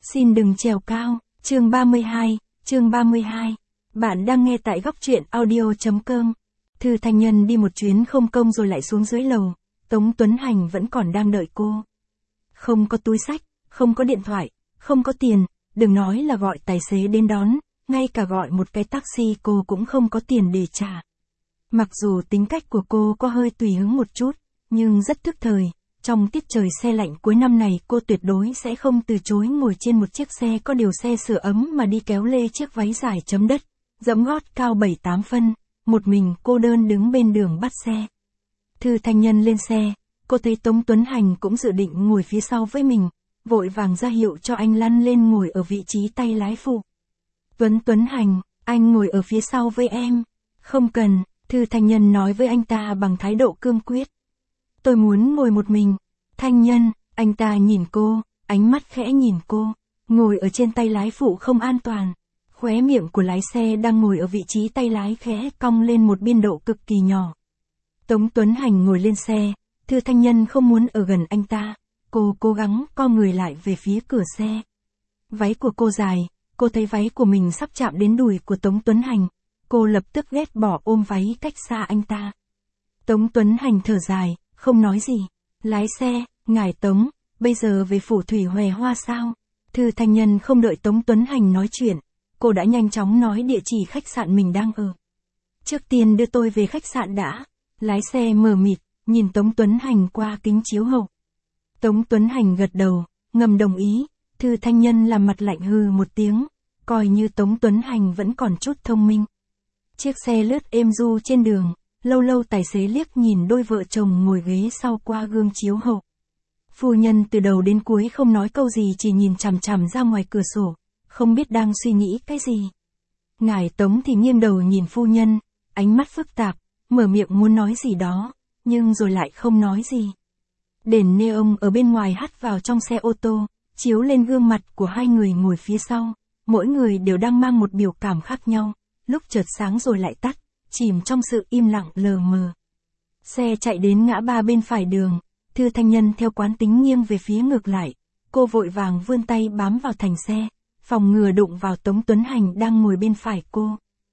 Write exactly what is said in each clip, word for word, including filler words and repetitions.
Xin đừng trèo cao, chương ba mươi hai, chương ba mươi hai. Bạn đang nghe tại góc truyện audio.com. Thư Thanh Nhân đi một chuyến không công rồi lại xuống dưới lầu, Tống Tuấn Hành vẫn còn đang đợi cô. Không có túi xách, không có điện thoại, không có tiền, đừng nói là gọi tài xế đến đón, ngay cả gọi một cái taxi cô cũng không có tiền để trả. Mặc dù tính cách của cô có hơi tùy hứng một chút, nhưng rất thức thời. Trong tiết trời se lạnh cuối năm này cô tuyệt đối sẽ không từ chối ngồi trên một chiếc xe có điều xe sưởi ấm mà đi kéo lê chiếc váy dài chấm đất, dẫm gót cao bảy tám phân, một mình cô đơn đứng bên đường bắt xe. Thư Thanh Nhân lên xe, cô thấy Tống Tuấn Hành cũng dự định ngồi phía sau với mình, vội vàng ra hiệu cho anh lăn lên ngồi ở vị trí tay lái phụ. Tuấn Tuấn Hành, anh ngồi ở phía sau với em. Không cần, Thư Thanh Nhân nói với anh ta bằng thái độ cương quyết. Tôi muốn ngồi một mình. Thanh Nhân, anh ta nhìn cô, ánh mắt khẽ nhìn cô, ngồi ở trên tay lái phụ không an toàn. Khóe miệng của lái xe đang ngồi ở vị trí tay lái khẽ cong lên một biên độ cực kỳ nhỏ. Tống Tuấn Hành ngồi lên xe, Thư Thanh Nhân không muốn ở gần anh ta, cô cố gắng co người lại về phía cửa xe. Váy của cô dài, cô thấy váy của mình sắp chạm đến đùi của Tống Tuấn Hành, cô lập tức ghét bỏ ôm váy cách xa anh ta. Tống Tuấn Hành thở dài, không nói gì. Lái xe, ngài Tống, bây giờ về phủ Thủy Hòe Hoa sao? Thư Thanh Nhân không đợi Tống Tuấn Hành nói chuyện, cô đã nhanh chóng nói địa chỉ khách sạn mình đang ở. Trước tiên đưa tôi về khách sạn đã. Lái xe mờ mịt, nhìn Tống Tuấn Hành qua kính chiếu hậu. Tống Tuấn Hành gật đầu, ngầm đồng ý. Thư Thanh Nhân làm mặt lạnh hừ một tiếng, coi như Tống Tuấn Hành vẫn còn chút thông minh. Chiếc xe lướt êm du trên đường. Lâu lâu tài xế liếc nhìn đôi vợ chồng ngồi ghế sau qua gương chiếu hậu. Phu nhân từ đầu đến cuối không nói câu gì, chỉ nhìn chằm chằm ra ngoài cửa sổ, không biết đang suy nghĩ cái gì. Ngài Tống thì nghiêng đầu nhìn phu nhân, ánh mắt phức tạp, mở miệng muốn nói gì đó, nhưng rồi lại không nói gì. Đèn neon ở bên ngoài hắt vào trong xe ô tô, chiếu lên gương mặt của hai người ngồi phía sau, mỗi người đều đang mang một biểu cảm khác nhau, lúc chợt sáng rồi lại tắt, chìm trong sự im lặng lờ mờ. Xe chạy đến ngã ba bên phải đường, Thư Thanh Nhân theo quán tính nghiêng về phía ngược lại, cô vội vàng vươn tay bám vào thành xe, phòng ngừa đụng vào Tống Tuấn Hành đang ngồi bên phải cô.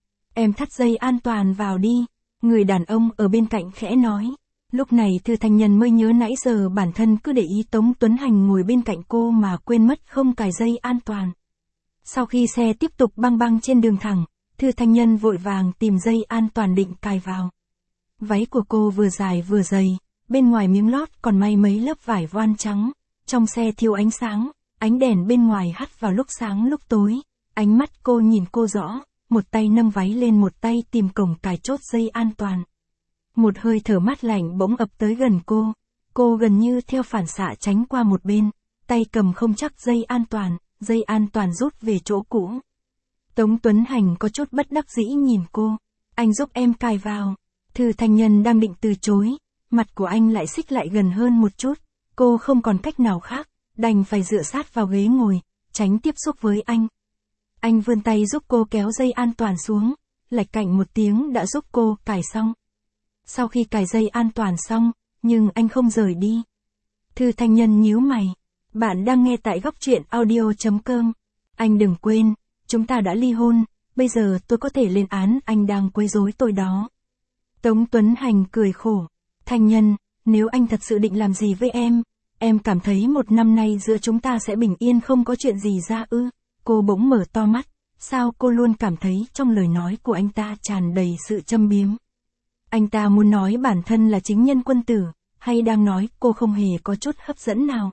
Em thắt dây an toàn vào đi, người đàn ông ở bên cạnh khẽ nói. Lúc này Thư Thanh Nhân mới nhớ nãy giờ bản thân cứ để ý Tống Tuấn Hành ngồi bên cạnh cô mà quên mất không cài dây an toàn. Sau khi xe tiếp tục băng băng trên đường thẳng, Thư Thanh Nhân vội vàng tìm dây an toàn định cài vào. Váy của cô vừa dài vừa dày, bên ngoài miếng lót còn may mấy lớp vải voan trắng, trong xe thiếu ánh sáng, ánh đèn bên ngoài hắt vào lúc sáng lúc tối, ánh mắt cô nhìn cô rõ, một tay nâng váy lên một tay tìm cổng cài chốt dây an toàn. Một hơi thở mát lạnh bỗng ập tới gần cô, cô gần như theo phản xạ tránh qua một bên, tay cầm không chắc dây an toàn, dây an toàn rút về chỗ cũ. Tống Tuấn Hành có chút bất đắc dĩ nhìn cô, anh giúp em cài vào. Thư Thanh Nhân đang định từ chối, mặt của anh lại xích lại gần hơn một chút, cô không còn cách nào khác, đành phải dựa sát vào ghế ngồi, tránh tiếp xúc với anh. Anh vươn tay giúp cô kéo dây an toàn xuống, lạch cạnh một tiếng đã giúp cô cài xong. Sau khi cài dây an toàn xong, nhưng anh không rời đi. Thư Thanh Nhân nhíu mày, bạn đang nghe tại góc truyện audio.com. Anh đừng quên, chúng ta đã ly hôn, bây giờ tôi có thể lên án anh đang quấy rối tôi đó. Tống Tuấn Hành cười khổ. Thanh Nhân, nếu anh thật sự định làm gì với em, em cảm thấy một năm nay giữa chúng ta sẽ bình yên không có chuyện gì ra ư? Cô bỗng mở to mắt, sao cô luôn cảm thấy trong lời nói của anh ta tràn đầy sự châm biếm. Anh ta muốn nói bản thân là chính nhân quân tử, hay đang nói cô không hề có chút hấp dẫn nào?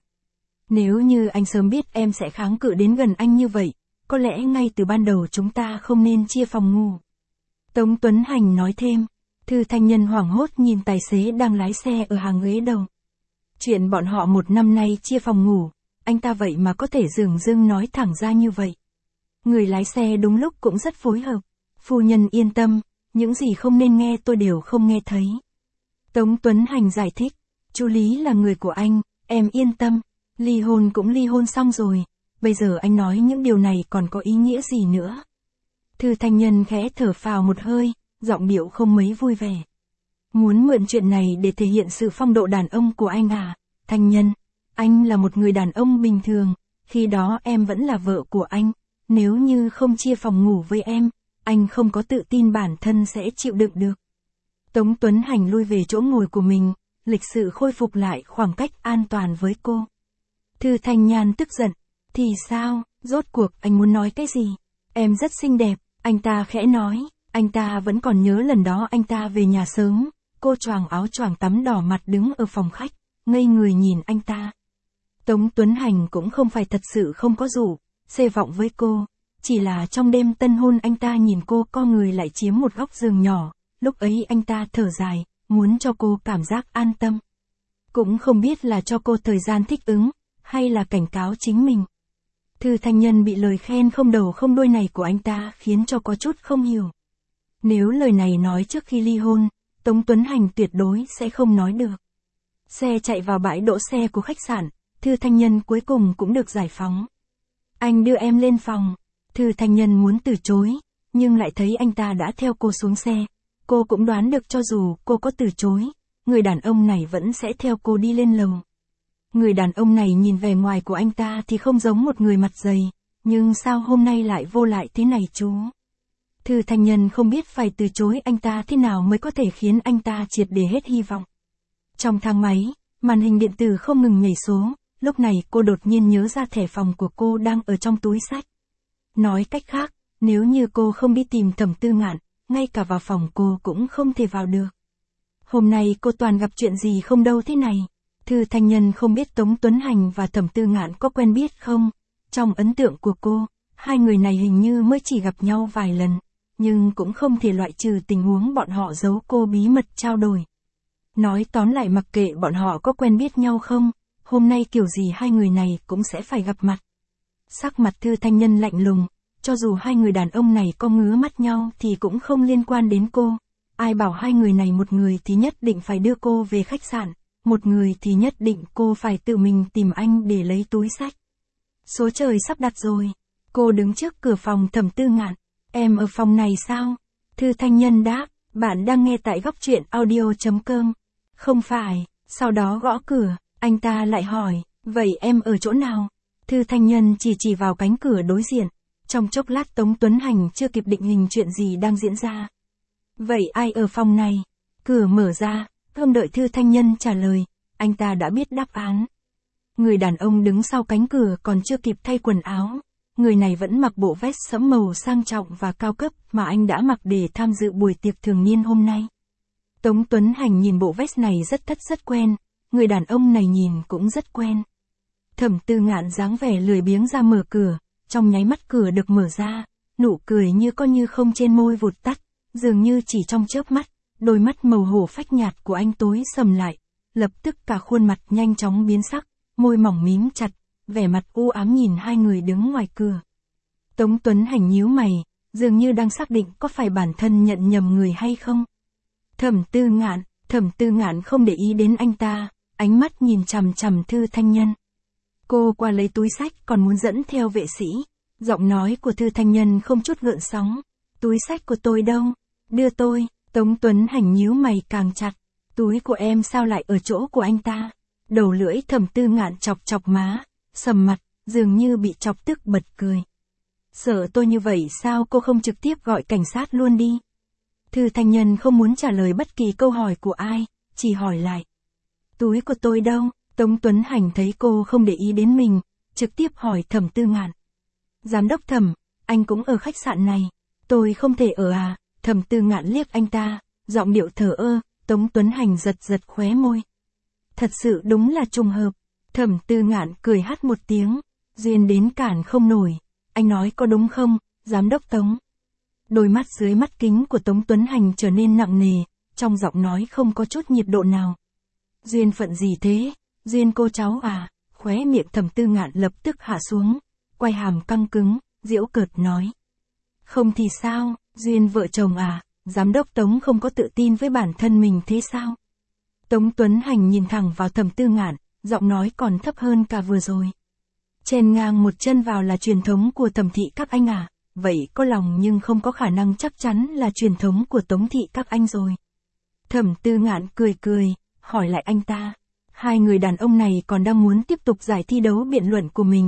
Nếu như anh sớm biết em sẽ kháng cự đến gần anh như vậy, có lẽ ngay từ ban đầu chúng ta không nên chia phòng ngủ. Tống Tuấn Hành nói thêm. Thư Thanh Nhân hoảng hốt nhìn tài xế đang lái xe ở hàng ghế đầu. Chuyện bọn họ một năm nay chia phòng ngủ, anh ta vậy mà có thể dửng dưng nói thẳng ra như vậy. Người lái xe đúng lúc cũng rất phối hợp. Phu nhân yên tâm, những gì không nên nghe tôi đều không nghe thấy. Tống Tuấn Hành giải thích, chú Lý là người của anh, em yên tâm, ly hôn cũng ly hôn xong rồi, bây giờ anh nói những điều này còn có ý nghĩa gì nữa. Thư Thanh Nhân khẽ thở phào một hơi, giọng điệu không mấy vui vẻ. Muốn mượn chuyện này để thể hiện sự phong độ đàn ông của anh à? Thanh Nhân, anh là một người đàn ông bình thường, Khi đó em vẫn là vợ của anh, nếu như không chia phòng ngủ với em, anh không có tự tin bản thân sẽ chịu đựng được. Tống Tuấn Hành lui về chỗ ngồi của mình, lịch sự khôi phục lại khoảng cách an toàn với cô. Thư Thanh Nhan tức giận, thì sao, rốt cuộc anh muốn nói cái gì? Em rất xinh đẹp, anh ta khẽ nói, anh ta vẫn còn nhớ lần đó anh ta về nhà sớm, cô choàng áo choàng tắm đỏ mặt đứng ở phòng khách, ngây người nhìn anh ta. Tống Tuấn Hành cũng không phải thật sự không có rủ, xê vọng với cô, chỉ là trong đêm tân hôn anh ta nhìn cô co người lại chiếm một góc giường nhỏ, lúc ấy anh ta thở dài, muốn cho cô cảm giác an tâm. Cũng không biết là cho cô thời gian thích ứng, hay là cảnh cáo chính mình. Thư Thanh Nhân bị lời khen không đầu không đuôi này của anh ta khiến cho có chút không hiểu. Nếu lời này nói trước khi ly hôn, Tống Tuấn Hành tuyệt đối sẽ không nói được. Xe chạy vào bãi đỗ xe của khách sạn, Thư Thanh Nhân cuối cùng cũng được giải phóng. Anh đưa em lên phòng. Thư Thanh Nhân muốn từ chối, nhưng lại thấy anh ta đã theo cô xuống xe. Cô cũng đoán được cho dù cô có từ chối, người đàn ông này vẫn sẽ theo cô đi lên lầu. Người đàn ông này nhìn vẻ ngoài của anh ta thì không giống một người mặt dày, nhưng sao hôm nay lại vô lại thế này chú? Thư Thanh Nhân không biết phải từ chối anh ta thế nào mới có thể khiến anh ta triệt để hết hy vọng. Trong thang máy, màn hình điện tử không ngừng nhảy số, lúc này cô đột nhiên nhớ ra thẻ phòng của cô đang ở trong túi xách. Nói cách khác, nếu như cô không đi tìm Thẩm Tư Ngạn, ngay cả vào phòng cô cũng không thể vào được. Hôm nay cô toàn gặp chuyện gì không đâu thế này. Thư Thanh Nhân không biết Tống Tuấn Hành và Thẩm Tư Ngạn có quen biết không. Trong ấn tượng của cô, hai người này hình như mới chỉ gặp nhau vài lần, nhưng cũng không thể loại trừ tình huống bọn họ giấu cô bí mật trao đổi. Nói tóm lại mặc kệ bọn họ có quen biết nhau không, hôm nay kiểu gì hai người này cũng sẽ phải gặp mặt. Sắc mặt Thư Thanh Nhân lạnh lùng, cho dù hai người đàn ông này có ngứa mắt nhau thì cũng không liên quan đến cô. Ai bảo hai người này một người thì nhất định phải đưa cô về khách sạn, một người thì nhất định cô phải tự mình tìm anh để lấy túi xách. Số trời sắp đặt rồi. Cô đứng trước cửa phòng Thẩm Tư Ngạn. Em ở phòng này sao? Thư Thanh Nhân đáp, bạn đang nghe tại góc truyện audio chấm com. Không phải, sau đó gõ cửa, anh ta lại hỏi, vậy em ở chỗ nào? Thư Thanh Nhân chỉ chỉ vào cánh cửa đối diện. Trong chốc lát Tống Tuấn Hành chưa kịp định hình chuyện gì đang diễn ra. Vậy ai ở phòng này? Cửa mở ra, không đợi Thư Thanh Nhân trả lời, anh ta đã biết đáp án. Người đàn ông đứng sau cánh cửa còn chưa kịp thay quần áo. Người này vẫn mặc bộ vest sẫm màu sang trọng và cao cấp mà anh đã mặc để tham dự buổi tiệc thường niên hôm nay. Tống Tuấn Hành nhìn bộ vest này rất thất rất quen, người đàn ông này nhìn cũng rất quen. Thẩm Tư Ngạn dáng vẻ lười biếng ra mở cửa, trong nháy mắt cửa được mở ra, nụ cười như có như không trên môi vụt tắt, dường như chỉ trong chớp mắt, đôi mắt màu hổ phách nhạt của anh tối sầm lại, lập tức cả khuôn mặt nhanh chóng biến sắc, môi mỏng mím chặt, vẻ mặt u ám nhìn hai người đứng ngoài cửa. Tống Tuấn Hành nhíu mày, dường như đang xác định có phải bản thân nhận nhầm người hay không. Thẩm Tư Ngạn, Thẩm Tư Ngạn không để ý đến anh ta, ánh mắt nhìn chằm chằm Thư Thanh Nhân. Cô qua lấy túi xách còn muốn dẫn theo vệ sĩ, giọng nói của Thư Thanh Nhân không chút gợn sóng. Túi xách của tôi đâu? Đưa tôi. Tống Tuấn Hành nhíu mày càng chặt. Túi của em sao lại ở chỗ của anh ta? Đầu lưỡi Thẩm Tư Ngạn chọc chọc má, sầm mặt, dường như bị chọc tức bật cười. Sợ tôi như vậy sao cô không trực tiếp gọi cảnh sát luôn đi? Thư Thanh Nhân không muốn trả lời bất kỳ câu hỏi của ai, chỉ hỏi lại. Túi của tôi đâu? Tống Tuấn Hành thấy cô không để ý đến mình, trực tiếp hỏi Thẩm Tư Ngạn. Giám đốc Thẩm, anh cũng ở khách sạn này. Tôi không thể ở à? Thẩm Tư Ngạn liếc anh ta, giọng điệu thờ ơ. Tống Tuấn Hành giật giật khóe môi. Thật sự đúng là trùng hợp. Thẩm Tư Ngạn cười hát một tiếng, duyên đến cản không nổi. Anh nói có đúng không, giám đốc Tống? Đôi mắt dưới mắt kính của Tống Tuấn Hành trở nên nặng nề, trong giọng nói không có chút nhiệt độ nào. Duyên phận gì thế? Duyên cô cháu à? Khóe miệng Thẩm Tư Ngạn lập tức hạ xuống, quay hàm căng cứng, giễu cợt nói. Không thì sao, duyên vợ chồng à? Giám đốc Tống không có tự tin với bản thân mình thế sao? Tống Tuấn Hành nhìn thẳng vào Thẩm Tư Ngạn, giọng nói còn thấp hơn cả vừa rồi. Chèn ngang một chân vào là truyền thống của Thẩm thị các anh à? Vậy có lòng nhưng không có khả năng chắc chắn là truyền thống của Tống thị các anh rồi. Thẩm Tư Ngạn cười cười, hỏi lại anh ta. Hai người đàn ông này còn đang muốn tiếp tục giải thi đấu biện luận của mình,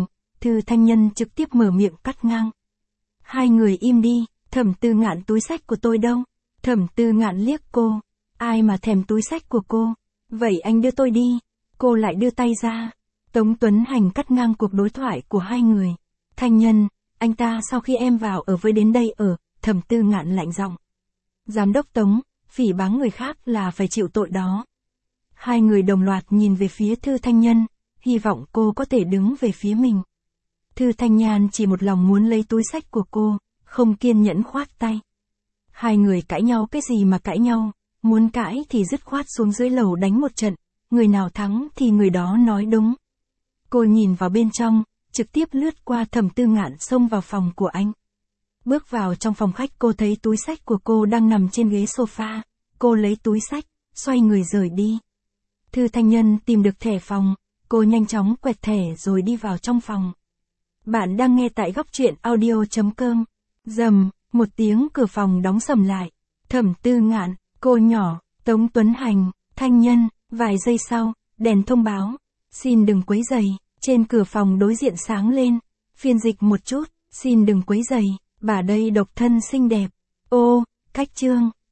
Thư Thanh Nhân trực tiếp mở miệng cắt ngang. Hai người im đi, Thẩm Tư Ngạn túi xách của tôi đâu? Thẩm Tư Ngạn liếc cô. Ai mà thèm túi xách của cô? Vậy anh đưa tôi đi. Cô lại đưa tay ra. Tống Tuấn Hành cắt ngang cuộc đối thoại của hai người. Thanh Nhân, anh ta sau khi em vào ở với đến đây ở, Thẩm Tư Ngạn lạnh giọng. Giám đốc Tống, phỉ báng người khác là phải chịu tội đó. Hai người đồng loạt nhìn về phía Thư Thanh Nhân, hy vọng cô có thể đứng về phía mình. Thư Thanh Nhan chỉ một lòng muốn lấy túi xách của cô, không kiên nhẫn khoát tay. Hai người cãi nhau cái gì mà cãi nhau, muốn cãi thì dứt khoát xuống dưới lầu đánh một trận, người nào thắng thì người đó nói đúng. Cô nhìn vào bên trong, trực tiếp lướt qua Thẩm Tư Ngạn xông vào phòng của anh. Bước vào trong phòng khách cô thấy túi xách của cô đang nằm trên ghế sofa, cô lấy túi xách, xoay người rời đi. Thư Thanh Nhân tìm được thẻ phòng, cô nhanh chóng quẹt thẻ rồi đi vào trong phòng. Bạn đang nghe tại góc truyện audio chấm com. Rầm, một tiếng cửa phòng đóng sầm lại. Thẩm Tư Ngạn, cô nhỏ, Tống Tuấn Hành, Thanh Nhân, vài giây sau, đèn thông báo. Xin đừng quấy rầy, trên cửa phòng đối diện sáng lên. Phiên dịch một chút, xin đừng quấy rầy, bà đây độc thân xinh đẹp. Ô, cách chương.